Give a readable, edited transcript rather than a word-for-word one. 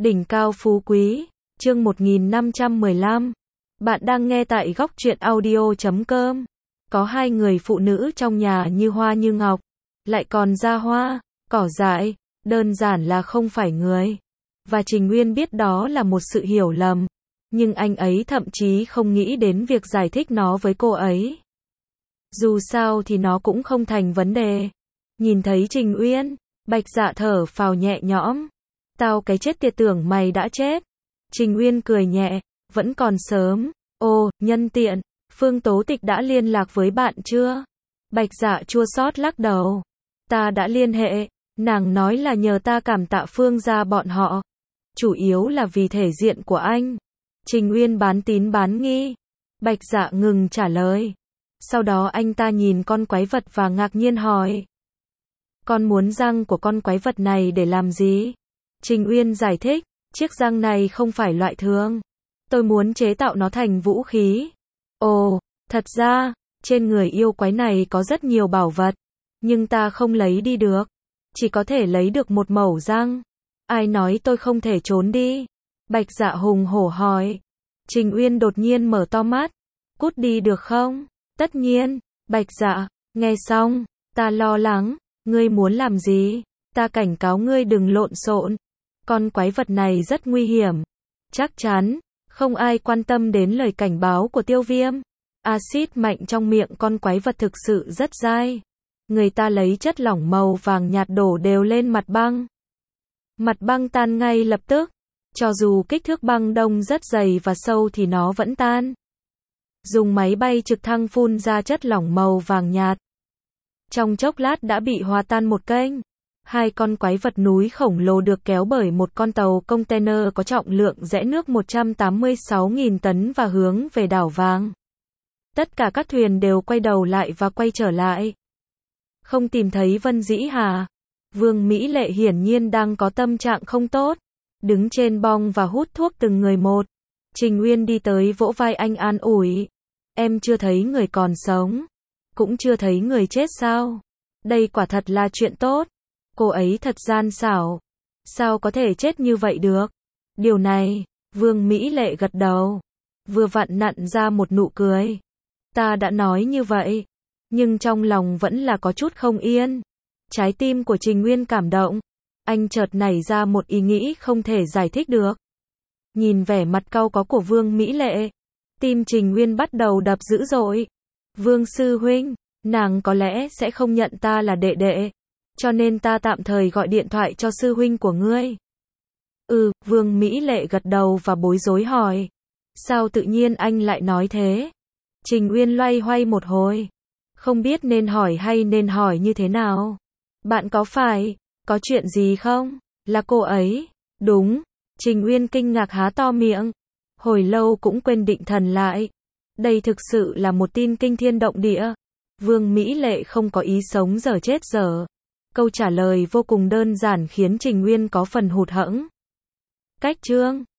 Đỉnh cao phú quý, chương 1515. Bạn đang nghe tại góc truyện audio.com. Có hai người phụ nữ trong nhà như hoa như ngọc, lại còn ra hoa, cỏ dại, đơn giản là không phải người. Và Trình Nguyên biết đó là một sự hiểu lầm, nhưng anh ấy thậm chí không nghĩ đến việc giải thích nó với cô ấy. Dù sao thì nó cũng không thành vấn đề. Nhìn thấy Trình Uyên, Bạch Dạ thở phào nhẹ nhõm. Tao cái chết tiệt, tưởng mày đã chết. Trình Uyên cười nhẹ, vẫn còn sớm. Ồ, nhân tiện, Phương Tố Tịch đã liên lạc với bạn chưa? Bạch Dạ chua xót lắc đầu. Ta đã liên hệ, nàng nói là nhờ ta cảm tạ Phương gia bọn họ. Chủ yếu là vì thể diện của anh. Trình Uyên bán tín bán nghi. Bạch Dạ ngừng trả lời. Sau đó anh ta nhìn con quái vật và ngạc nhiên hỏi. Con muốn răng của con quái vật này để làm gì? Trình Uyên giải thích, chiếc răng này không phải loại thường. Tôi muốn chế tạo nó thành vũ khí. Ồ, thật ra, trên người yêu quái này có rất nhiều bảo vật, nhưng ta không lấy đi được. Chỉ có thể lấy được một mẩu răng. Ai nói tôi không thể trốn đi? Bạch Dạ hùng hổ hỏi. Trình Uyên đột nhiên mở to mắt. Cút đi được không? Tất nhiên. Bạch Dạ, nghe xong, ta lo lắng. Ngươi muốn làm gì? Ta cảnh cáo ngươi đừng lộn xộn. Con quái vật này rất nguy hiểm. Chắc chắn, không ai quan tâm đến lời cảnh báo của Tiêu Viêm. Axit mạnh trong miệng con quái vật thực sự rất dai. Người ta lấy chất lỏng màu vàng nhạt đổ đều lên mặt băng. Mặt băng tan ngay lập tức. Cho dù kích thước băng đông rất dày và sâu thì nó vẫn tan. Dùng máy bay trực thăng phun ra chất lỏng màu vàng nhạt. Trong chốc lát đã bị hòa tan một kênh. Hai con quái vật núi khổng lồ được kéo bởi một con tàu container có trọng lượng rẽ nước 186.000 tấn và hướng về đảo vàng. Tất cả các thuyền đều quay đầu lại và quay trở lại. Không tìm thấy Vân Dĩ Hà. Vương Mỹ Lệ hiển nhiên đang có tâm trạng không tốt. Đứng trên bong và hút thuốc từng người một. Trình Uyên đi tới vỗ vai anh an ủi. Em chưa thấy người còn sống. Cũng chưa thấy người chết sao? Đây quả thật là chuyện tốt. Cô ấy thật gian xảo. Sao có thể chết như vậy được? Điều này, Vương Mỹ Lệ gật đầu. Vừa vặn nặn ra một nụ cười. Ta đã nói như vậy. Nhưng trong lòng vẫn là có chút không yên. Trái tim của Trình Nguyên cảm động. Anh chợt nảy ra một ý nghĩ không thể giải thích được. Nhìn vẻ mặt cau có của Vương Mỹ Lệ. Tim Trình Nguyên bắt đầu đập dữ dội. Vương sư huynh, nàng có lẽ sẽ không nhận ta là đệ đệ. Cho nên ta tạm thời gọi điện thoại cho sư huynh của ngươi. Vương Mỹ Lệ gật đầu và bối rối hỏi. Sao tự nhiên anh lại nói thế? Trình Uyên loay hoay một hồi. Không biết nên hỏi hay nên hỏi như thế nào. Bạn có chuyện gì không? Là cô ấy. Đúng. Trình Uyên kinh ngạc há to miệng. Hồi lâu cũng quên định thần lại. Đây thực sự là một tin kinh thiên động địa. Vương Mỹ Lệ không có ý sống dở chết dở. Câu trả lời vô cùng đơn giản khiến Trình Nguyên có phần hụt hẫng. Cách chương